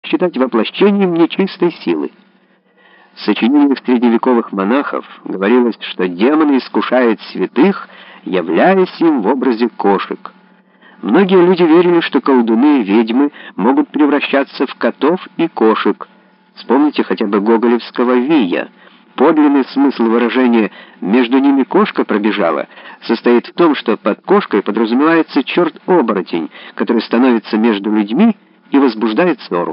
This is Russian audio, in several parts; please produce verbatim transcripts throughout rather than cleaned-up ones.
считать воплощением нечистой силы. В сочинениях средневековых монахов говорилось, что демоны искушают святых, являясь им в образе кошек. Многие люди верили, что колдуны и ведьмы могут превращаться в котов и кошек. Вспомните хотя бы гоголевского «Вия». Подлинный смысл выражения «между ними кошка пробежала» состоит в том, что под кошкой подразумевается черт-оборотень, который становится между людьми и возбуждает ссору.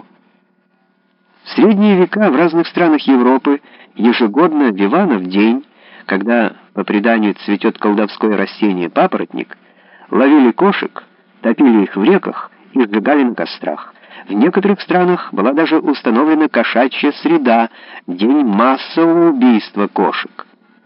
В средние века в разных странах Европы ежегодно в Иванов день, когда, по преданию, цветет колдовское растение папоротник, ловили кошек, топили их в реках и сжигали на кострах. В некоторых странах была даже установлена кошачья среда, день массового убийства кошек.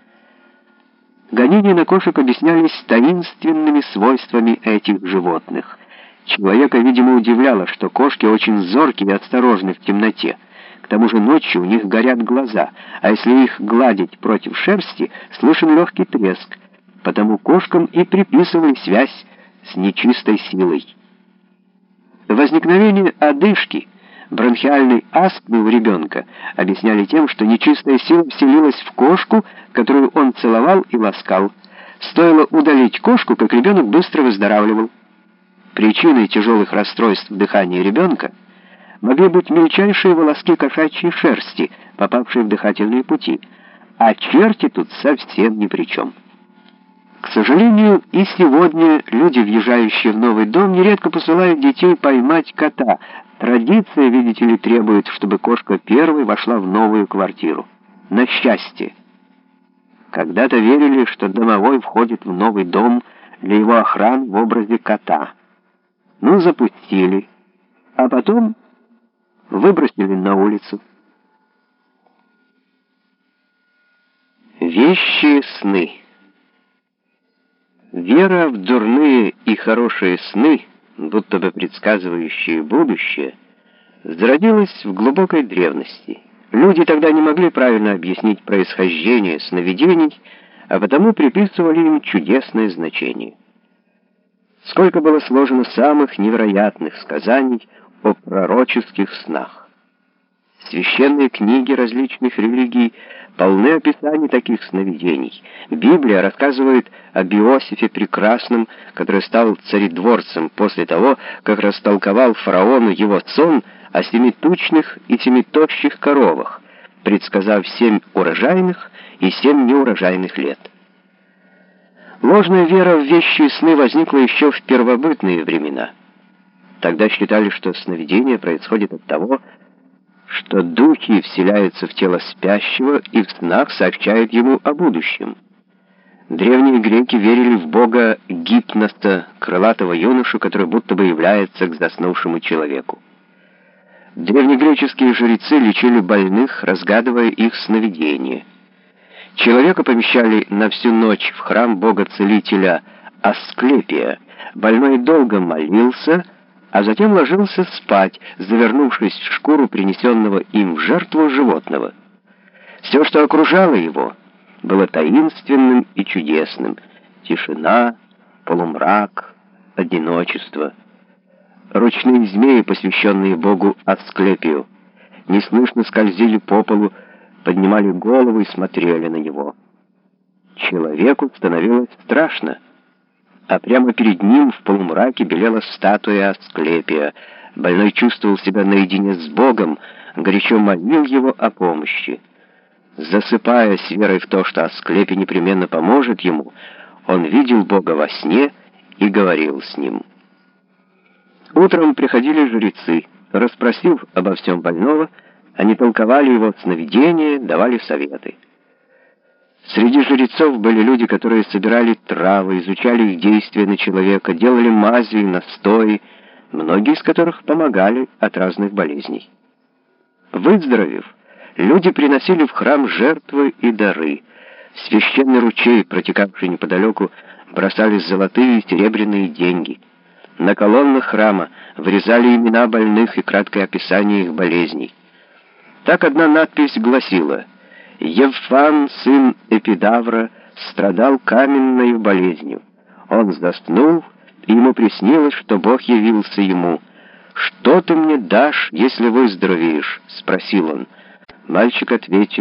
Гонения на кошек объяснялись таинственными свойствами этих животных. Человека, видимо, удивляло, что кошки очень зоркие и осторожны в темноте. К тому же ночью у них горят глаза, а если их гладить против шерсти, слышен легкий треск. Потому кошкам и приписывали связь с нечистой силой. Возникновение одышки, бронхиальной астмы у ребенка объясняли тем, что нечистая сила вселилась в кошку, которую он целовал и ласкал. Стоило удалить кошку, как ребенок быстро выздоравливал. Причиной тяжелых расстройств дыхания ребенка могли быть мельчайшие волоски кошачьей шерсти, попавшие в дыхательные пути, а черти тут совсем ни при чем. К сожалению, и сегодня люди, въезжающие в новый дом, нередко посылают детей поймать кота. Традиция, видите ли, требует, чтобы кошка первой вошла в новую квартиру. На счастье. Когда-то верили, что домовой входит в новый дом для его охраны в образе кота. Ну, запустили, а потом выбросили на улицу. Вещие сны. Вера в дурные и хорошие сны, будто бы предсказывающие будущее, зародилась в глубокой древности. Люди тогда не могли правильно объяснить происхождение сновидений, а потому приписывали им чудесное значение. Сколько было сложено самых невероятных сказаний о пророческих снах. Священные книги различных религий полны описаний таких сновидений. Библия рассказывает об Иосифе Прекрасном, который стал царедворцем после того, как растолковал фараону его сон о семи тучных и семи тощих коровах, предсказав семь урожайных и семь неурожайных лет. Ложная вера в вещие сны возникла еще в первобытные времена. Тогда считали, что сновидение происходит от того, что духи вселяются в тело спящего и в снах сообщают ему о будущем. Древние греки верили в бога Гипноса, крылатого юношу, который будто бы является к заснувшему человеку. Древнегреческие жрецы лечили больных, разгадывая их сновидения. Человека помещали на всю ночь в храм бога-целителя Асклепия. Больной долго молился, а затем ложился спать, завернувшись в шкуру принесенного им в жертву животного. Все, что окружало его, было таинственным и чудесным. Тишина, полумрак, одиночество. Ручные змеи, посвященные богу Асклепию, неслышно скользили по полу, поднимали голову и смотрели на него. Человеку становилось страшно, а прямо перед ним в полумраке белела статуя Асклепия. Больной чувствовал себя наедине с Богом, горячо молил его о помощи. Засыпая с верой в то, что Асклепий непременно поможет ему, он видел Бога во сне и говорил с ним. Утром приходили жрецы. Расспросив обо всем больного, они толковали его сновидения, давали советы. Среди жрецов были люди, которые собирали травы, изучали их действия на человека, делали мази и настои, многие из которых помогали от разных болезней. Выздоровев, люди приносили в храм жертвы и дары. В священный ручей, протекавший неподалеку, бросались золотые и серебряные деньги. На колоннах храма вырезали имена больных и краткое описание их болезней. Так одна надпись гласила: «Евфан, сын Эпидавра, страдал каменною болезнью. Он заснул, и ему приснилось, что Бог явился ему. «Что ты мне дашь, если выздоровеешь?» — спросил он. Мальчик ответил: